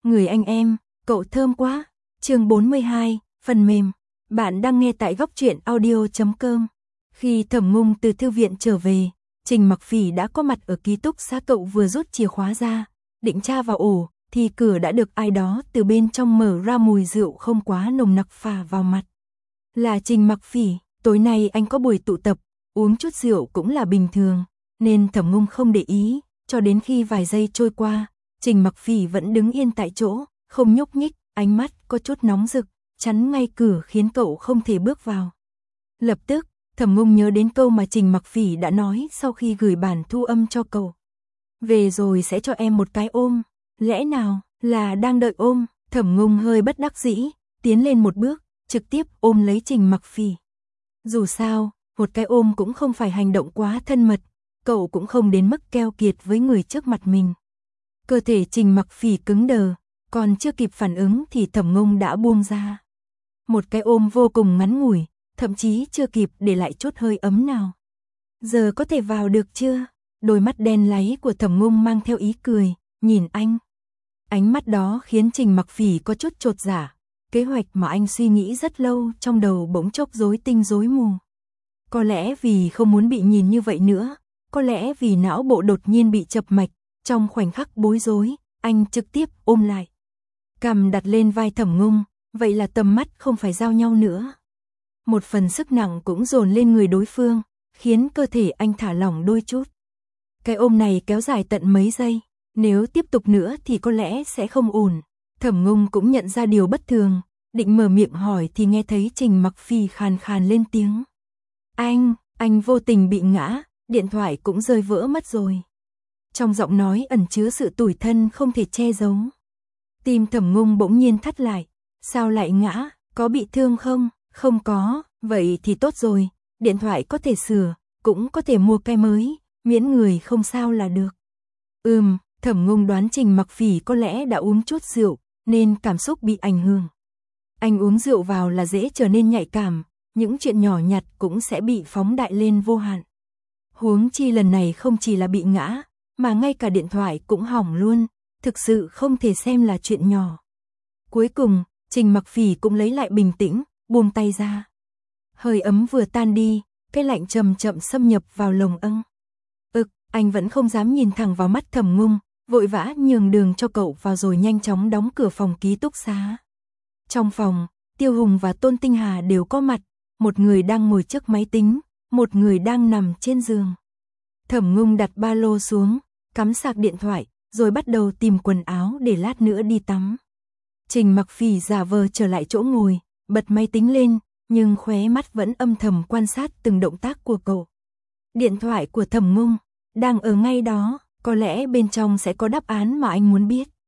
Người anh em, cậu thơm quá. Chương 42, phần mềm. Bạn đang nghe tại góc truyện audio.com. Khi Thẩm Ngung từ thư viện trở về, Trình Mặc Phỉ đã có mặt ở ký túc xá. Cậu vừa rút chìa khóa ra, định tra vào ổ, thì cửa đã được ai đó từ bên trong mở ra, mùi rượu không quá nồng nặc phả vào mặt. Là Trình Mặc Phỉ. Tối nay anh có buổi tụ tập, uống chút rượu cũng là bình thường, nên Thẩm Ngung không để ý, cho đến khi vài giây trôi qua, Trình Mặc Phỉ vẫn đứng yên tại chỗ, không nhúc nhích, ánh mắt có chút nóng rực, chắn ngay cửa khiến cậu không thể bước vào. Lập tức, Thẩm Ngung nhớ đến câu mà Trình Mặc Phỉ đã nói sau khi gửi bản thu âm cho cậu. Về rồi sẽ cho em một cái ôm. Lẽ nào là đang đợi ôm? Thẩm Ngung hơi bất đắc dĩ, tiến lên một bước, trực tiếp ôm lấy Trình Mặc Phỉ. Dù sao, một cái ôm cũng không phải hành động quá thân mật, cậu cũng không đến mức keo kiệt với người trước mặt mình. Cơ thể Trình Mặc Phỉ cứng đờ, còn chưa kịp phản ứng thì Thẩm Ngung đã buông ra. Một cái ôm vô cùng ngắn ngủi, thậm chí chưa kịp để lại chút hơi ấm nào. Giờ có thể vào được chưa? Đôi mắt đen láy của Thẩm Ngung mang theo ý cười, nhìn anh. Ánh mắt đó khiến Trình Mặc Phỉ có chút chột dạ. Kế hoạch mà anh suy nghĩ rất lâu trong đầu bỗng chốc rối tinh rối mù. Có lẽ vì không muốn bị nhìn như vậy nữa, có lẽ vì não bộ đột nhiên bị chập mạch, trong khoảnh khắc bối rối, anh trực tiếp ôm lại. Cằm đặt lên vai Thẩm Ngung, vậy là tầm mắt không phải giao nhau nữa. Một phần sức nặng cũng dồn lên người đối phương, khiến cơ thể anh thả lỏng đôi chút. Cái ôm này kéo dài tận mấy giây, nếu tiếp tục nữa thì có lẽ sẽ không ổn. Thẩm Ngung cũng nhận ra điều bất thường, định mở miệng hỏi thì nghe thấy Trình Mặc Phỉ khàn khàn lên tiếng. Anh vô tình bị ngã, điện thoại cũng rơi vỡ mất rồi. Trong giọng nói ẩn chứa sự tủi thân không thể che giấu. Tim Thẩm Ngung bỗng nhiên thắt lại, sao lại ngã, có bị thương không? Không có, vậy thì tốt rồi, điện thoại có thể sửa, cũng có thể mua cái mới, miễn người không sao là được. Thẩm Ngung đoán Trình Mặc Phỉ có lẽ đã uống chút rượu, nên cảm xúc bị ảnh hưởng. Anh uống rượu vào là dễ trở nên nhạy cảm, những chuyện nhỏ nhặt cũng sẽ bị phóng đại lên vô hạn. Huống chi lần này không chỉ là bị ngã, mà ngay cả điện thoại cũng hỏng luôn, thực sự không thể xem là chuyện nhỏ. Cuối cùng, Trình Mặc Phỉ cũng lấy lại bình tĩnh, buông tay ra. Hơi ấm vừa tan đi, cái lạnh chậm chậm xâm nhập vào lồng âng. Anh vẫn không dám nhìn thẳng vào mắt Thẩm Ngung, vội vã nhường đường cho cậu vào rồi nhanh chóng đóng cửa phòng ký túc xá. Trong phòng, Tiêu Hùng và Tôn Tinh Hà đều có mặt, một người đang ngồi trước máy tính, một người đang nằm trên giường. Thẩm Ngung đặt ba lô xuống, cắm sạc điện thoại, rồi bắt đầu tìm quần áo để lát nữa đi tắm. Trình Mặc Phỉ giả vờ trở lại chỗ ngồi, bật máy tính lên, nhưng khóe mắt vẫn âm thầm quan sát từng động tác của cậu. Điện thoại của Thẩm Ngung đang ở ngay đó, có lẽ bên trong sẽ có đáp án mà anh muốn biết.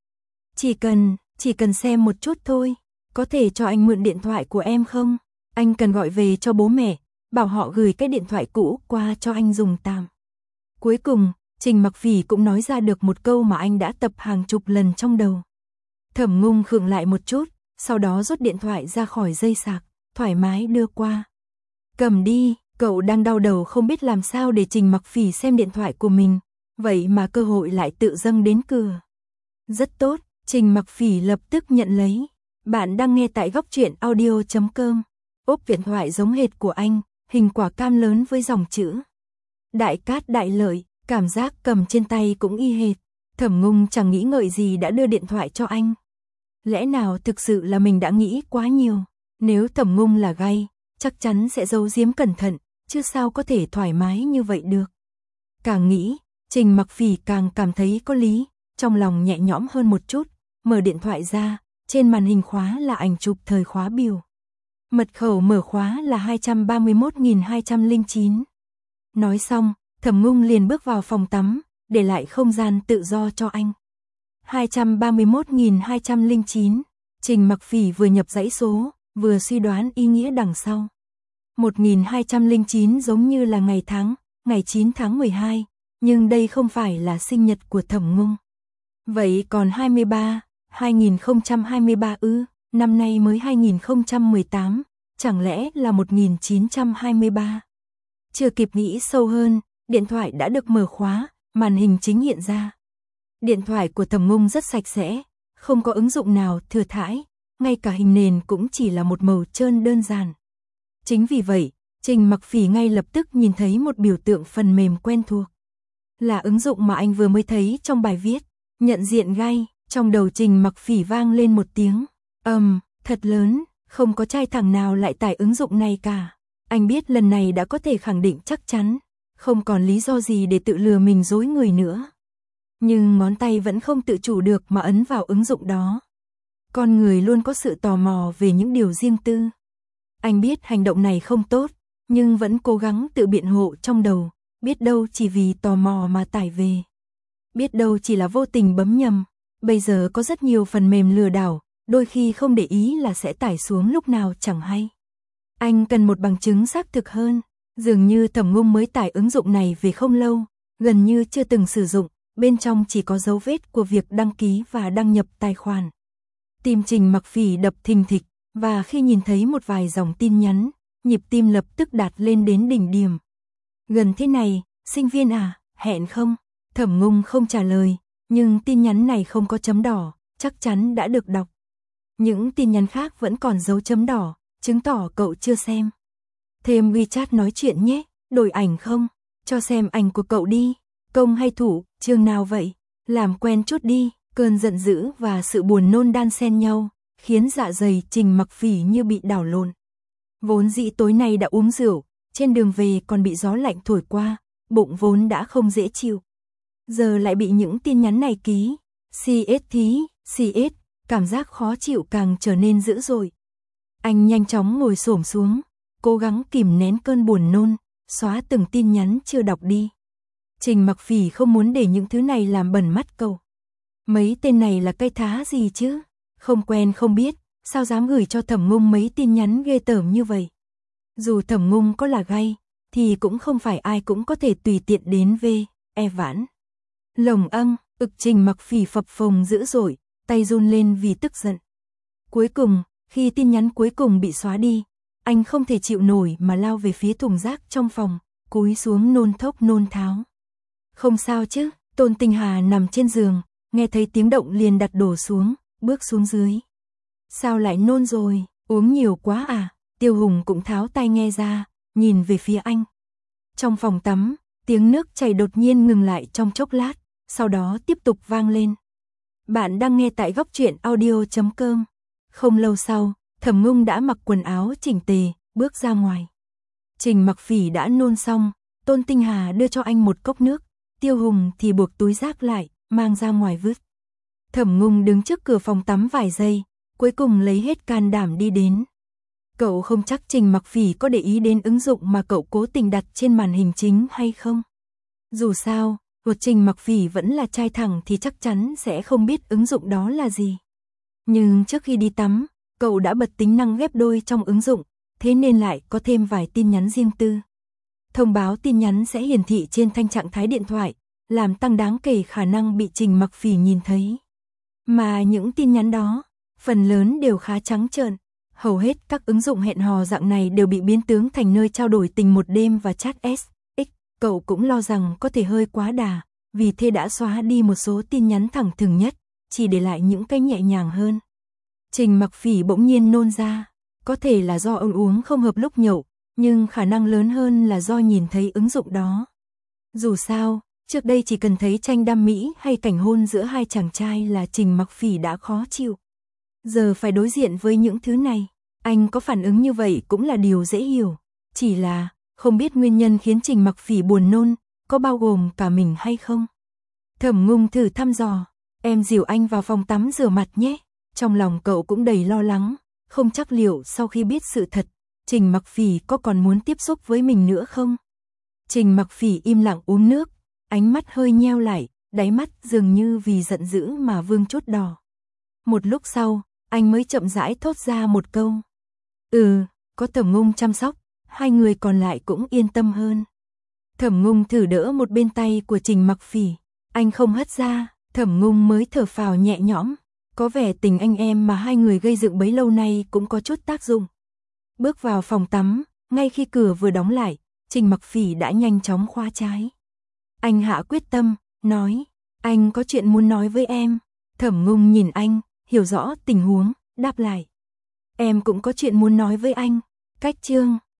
Chỉ cần xem một chút thôi, có thể cho anh mượn điện thoại của em không? Anh cần gọi về cho bố mẹ, bảo họ gửi cái điện thoại cũ qua cho anh dùng tạm. Cuối cùng, Trình Mặc Phỉ cũng nói ra được một câu mà anh đã tập hàng chục lần trong đầu. Thẩm Ngung khựng lại một chút, sau đó rút điện thoại ra khỏi dây sạc, thoải mái đưa qua. Cầm đi, cậu đang đau đầu không biết làm sao để Trình Mặc Phỉ xem điện thoại của mình, vậy mà cơ hội lại tự dâng đến cửa. Rất tốt, Trình Mặc Phỉ lập tức nhận lấy. Bạn đang nghe tại góc truyện audio.com. Ốp điện thoại giống hệt của anh, hình quả cam lớn với dòng chữ Đại Cát Đại Lợi, cảm giác cầm trên tay cũng y hệt. Thẩm Ngung chẳng nghĩ ngợi gì đã đưa điện thoại cho anh. Lẽ nào thực sự là mình đã nghĩ quá nhiều, nếu Thẩm Ngung là gay, chắc chắn sẽ giấu giếm cẩn thận, chứ sao có thể thoải mái như vậy được. Càng nghĩ, Trình Mặc Phỉ càng cảm thấy có lý, trong lòng nhẹ nhõm hơn một chút, mở điện thoại ra, trên màn hình khóa là ảnh chụp thời khóa biểu. Mật khẩu mở khóa là 231.209. Nói xong, Thẩm Ngung liền bước vào phòng tắm, để lại không gian tự do cho anh. 231.209, Trình Mặc Phỉ vừa nhập dãy số, vừa suy đoán ý nghĩa đằng sau. 1209 giống như là ngày tháng, ngày 9 tháng 12, nhưng đây không phải là sinh nhật của Thẩm Ngung. Vậy còn 2023 năm nay mới 2018, chẳng lẽ là 1923? Chưa kịp nghĩ sâu hơn, điện thoại đã được mở khóa, màn hình chính hiện ra. Điện thoại của Thẩm Ngung rất sạch sẽ, không có ứng dụng nào thừa thãi, ngay cả hình nền cũng chỉ là một màu trơn đơn giản. Chính vì vậy, Trình Mặc Phỉ ngay lập tức nhìn thấy một biểu tượng phần mềm quen thuộc. Là ứng dụng mà anh vừa mới thấy trong bài viết, nhận diện gay, trong đầu Trình Mặc Phỉ vang lên một tiếng, thật lớn, không có trai thẳng nào lại tải ứng dụng này cả. Anh biết lần này đã có thể khẳng định chắc chắn, không còn lý do gì để tự lừa mình dối người nữa. Nhưng ngón tay vẫn không tự chủ được mà ấn vào ứng dụng đó. Con người luôn có sự tò mò về những điều riêng tư. Anh biết hành động này không tốt, nhưng vẫn cố gắng tự biện hộ trong đầu, biết đâu chỉ vì tò mò mà tải về. Biết đâu chỉ là vô tình bấm nhầm, bây giờ có rất nhiều phần mềm lừa đảo, đôi khi không để ý là sẽ tải xuống lúc nào chẳng hay. Anh cần một bằng chứng xác thực hơn, dường như Thẩm Ngung mới tải ứng dụng này về không lâu, gần như chưa từng sử dụng, bên trong chỉ có dấu vết của việc đăng ký và đăng nhập tài khoản. Tim Trình Mặc Phỉ đập thình thịch, và khi nhìn thấy một vài dòng tin nhắn, nhịp tim lập tức đạt lên đến đỉnh điểm. Gần thế này, sinh viên à, hẹn không? Thẩm Ngung không trả lời, nhưng tin nhắn này không có chấm đỏ, chắc chắn đã được đọc. Những tin nhắn khác vẫn còn dấu chấm đỏ, chứng tỏ cậu chưa xem. Thêm WeChat nói chuyện nhé, đổi ảnh không? Cho xem ảnh của cậu đi. Công hay thủ, chương nào vậy? Làm quen chút đi. Cơn giận dữ và sự buồn nôn đan xen nhau, khiến dạ dày Trình Mặc Phỉ như bị đảo lộn. Vốn dĩ tối nay đã uống rượu, trên đường về còn bị gió lạnh thổi qua, bụng vốn đã không dễ chịu. Giờ lại bị những tin nhắn này ký, CS, cảm giác khó chịu càng trở nên dữ dội. Anh nhanh chóng ngồi xổm xuống, cố gắng kìm nén cơn buồn nôn, xóa từng tin nhắn chưa đọc đi. Trình Mặc Phỉ không muốn để những thứ này làm bẩn mắt cậu. Mấy tên này là cây thá gì chứ? Không quen không biết, sao dám gửi cho Thẩm Ngung mấy tin nhắn ghê tởm như vậy? Dù Thẩm Ngung có là gay, thì cũng không phải ai cũng có thể tùy tiện đến vãn. Lồng âng, Trình Mặc Phỉ phập phồng dữ dội, tay run lên vì tức giận. Cuối cùng, khi tin nhắn cuối cùng bị xóa đi, anh không thể chịu nổi mà lao về phía thùng rác trong phòng, cúi xuống nôn thốc nôn tháo. Không sao chứ, Tôn Tinh Hà nằm trên giường, nghe thấy tiếng động liền đặt đồ xuống, bước xuống dưới. Sao lại nôn rồi, uống nhiều quá à? Tiêu Hùng cũng tháo tai nghe ra, nhìn về phía anh. Trong phòng tắm, tiếng nước chảy đột nhiên ngừng lại trong chốc lát, sau đó tiếp tục vang lên. Bạn đang nghe tại goctruyện.audio.com. Không lâu sau, Thẩm Ngung đã mặc quần áo chỉnh tề, bước ra ngoài. Trình Mặc Phỉ đã nôn xong, Tôn Tinh Hà đưa cho anh một cốc nước, Tiêu Hùng thì buộc túi rác lại, mang ra ngoài vứt. Thẩm Ngung đứng trước cửa phòng tắm vài giây, cuối cùng lấy hết can đảm đi đến. Cậu không chắc Trình Mặc Phỉ có để ý đến ứng dụng mà cậu cố tình đặt trên màn hình chính hay không. Dù sao, Trình Mặc Phỉ vẫn là trai thẳng thì chắc chắn sẽ không biết ứng dụng đó là gì. Nhưng trước khi đi tắm, cậu đã bật tính năng ghép đôi trong ứng dụng, thế nên lại có thêm vài tin nhắn riêng tư. Thông báo tin nhắn sẽ hiển thị trên thanh trạng thái điện thoại, làm tăng đáng kể khả năng bị Trình Mặc Phỉ nhìn thấy. Mà những tin nhắn đó, phần lớn đều khá trắng trợn. Hầu hết các ứng dụng hẹn hò dạng này đều bị biến tướng thành nơi trao đổi tình một đêm và chat SX. Cậu cũng lo rằng có thể hơi quá đà, vì thế đã xóa đi một số tin nhắn thẳng thừng nhất, chỉ để lại những cái nhẹ nhàng hơn. Trình Mặc Phỉ bỗng nhiên nôn ra, có thể là do ông uống không hợp lúc nhậu, nhưng khả năng lớn hơn là do nhìn thấy ứng dụng đó. Dù sao, trước đây chỉ cần thấy tranh đam mỹ hay cảnh hôn giữa hai chàng trai là Trình Mặc Phỉ đã khó chịu. Giờ phải đối diện với những thứ này, anh có phản ứng như vậy cũng là điều dễ hiểu. Chỉ là, không biết nguyên nhân khiến Trình Mặc Phỉ buồn nôn, có bao gồm cả mình hay không? Thẩm Ngung thử thăm dò, em dìu anh vào phòng tắm rửa mặt nhé. Trong lòng cậu cũng đầy lo lắng, không chắc liệu sau khi biết sự thật, Trình Mặc Phỉ có còn muốn tiếp xúc với mình nữa không? Trình Mặc Phỉ im lặng uống nước, ánh mắt hơi nheo lại, đáy mắt dường như vì giận dữ mà vương chút đỏ. Một lúc sau, anh mới chậm rãi thốt ra một câu. Có Thẩm Ngung chăm sóc, hai người còn lại cũng yên tâm hơn. Thẩm Ngung thử đỡ một bên tay của Trình Mặc Phỉ, anh không hất ra, Thẩm Ngung mới thở phào nhẹ nhõm. Có vẻ tình anh em mà hai người gây dựng bấy lâu nay cũng có chút tác dụng. Bước vào phòng tắm, ngay khi cửa vừa đóng lại, Trình Mặc Phỉ đã nhanh chóng khóa trái. Anh hạ quyết tâm, nói, anh có chuyện muốn nói với em. Thẩm Ngung nhìn anh, hiểu rõ tình huống, đáp lại. Em cũng có chuyện muốn nói với anh. Cách chương